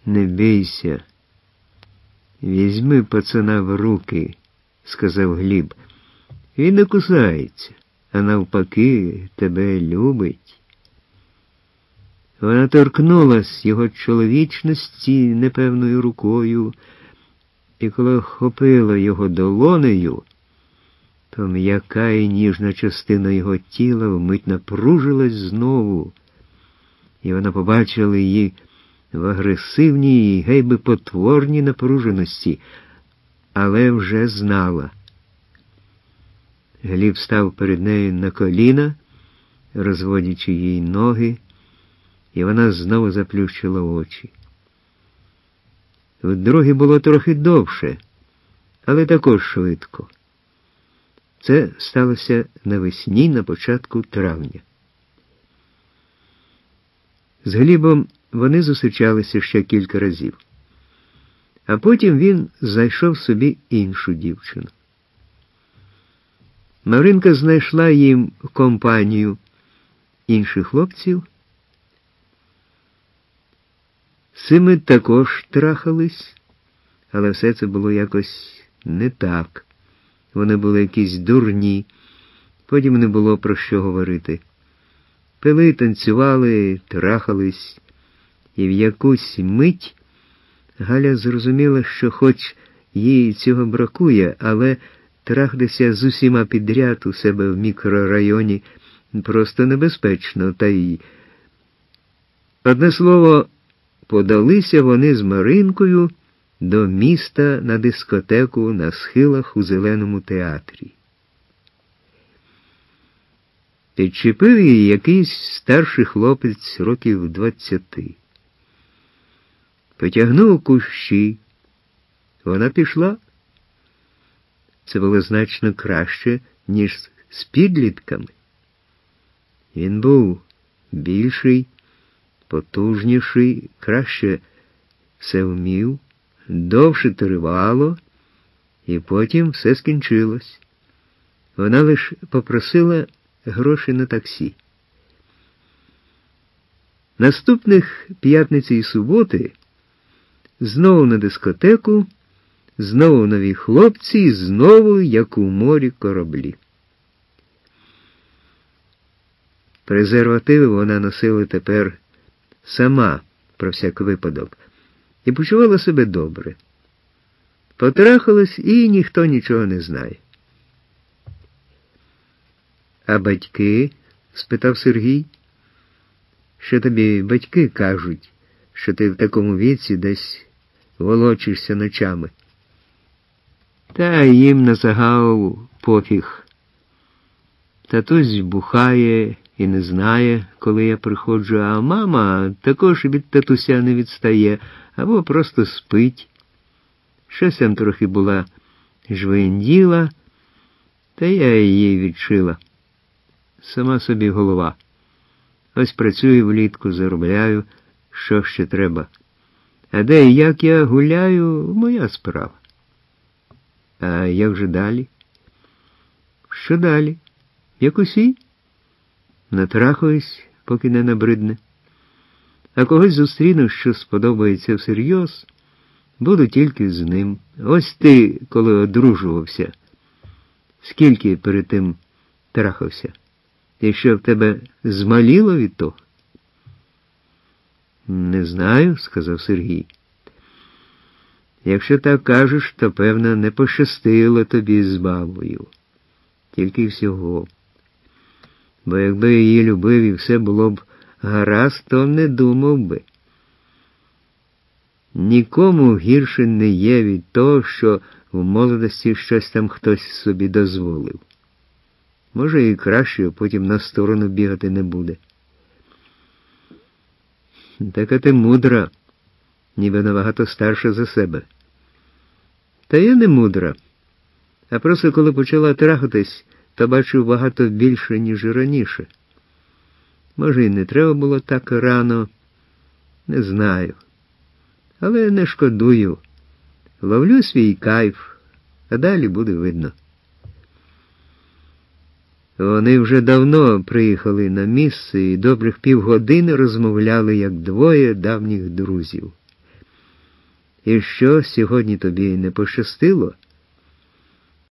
Не бійся. Візьми пацана в руки, сказав Гліб. Він не кусається, а навпаки, тебе любить. Вона торкнулась його чоловічності непевною рукою, і коли охопила його долонею, то м'яка і ніжна частина його тіла вмить напружилась знову, і вона побачила її в агресивній і гей би потворній напруженості, але вже знала. Гліб став перед нею на коліна, розводячи їй ноги, і вона знову заплющила очі. Вдруге було трохи довше, але також швидко. Це сталося навесні, на початку травня. З Глібом вони зустрічалися ще кілька разів. А потім він знайшов собі іншу дівчину. Маринка знайшла їм компанію інших хлопців. З цими також трахались, але все це було якось не так. Вони були якісь дурні, потім не було про що говорити. Пили, танцювали, трахались, і в якусь мить Галя зрозуміла, що хоч їй цього бракує, але трахатися з усіма підряд у себе в мікрорайоні просто небезпечно, та й... Одне слово, подалися вони з Маринкою до міста на дискотеку на схилах у Зеленому театрі. Підчепив її якийсь старший хлопець років 20. Потягнув у кущі. Вона пішла. Це було значно краще, ніж з підлітками. Він був більший, потужніший, краще все вмів, довше тривало, і потім все скінчилось. Вона лише попросила гроші на таксі. Наступних п'ятниці і суботи знову на дискотеку, знову нові хлопці і знову, як у морі, кораблі. Презервативи вона носила тепер сама, про всяк випадок, і почувала себе добре. Потрахалась, і ніхто нічого не знає. «А батьки?» – спитав Сергій. «Що тобі батьки кажуть, що ти в такому віці десь волочишся ночами?» «Та їм на загал пофіг. Татусь бухає і не знає, коли я приходжу, а мама також від татуся не відстає, або просто спить. Щось там трохи була жвенділа, та я її відшила. Сама собі голова. Ось працюю влітку, заробляю, що ще треба. А де і як я гуляю, моя справа. А як же далі? Що далі? Як усі? Натрахаюсь, поки не набридне. А когось зустріну, що сподобається всерйоз, буду тільки з ним. Ось ти, коли одружувався, скільки перед тим трахався? І що в тебе змаліло від того? Не знаю, сказав Сергій. Якщо так кажеш, то, певно, не пощастило тобі з бабою. Тільки всього. Бо якби її любив і все було б гаразд, то не думав би. Нікому гірше не є від того, що в молодості щось там хтось собі дозволив. Може і краще, а потім на сторону бігати не буде. Така ти мудра, ніби набагато старша за себе. Та я не мудра. А просто коли почала трахатись, то бачу багато більше, ніж раніше. Може, і не треба було так рано, не знаю. Але не шкодую. Ловлю свій кайф, а далі буде видно. Вони вже давно приїхали на місце і добрих півгодини розмовляли, як двоє давніх друзів. І що, сьогодні тобі не пощастило?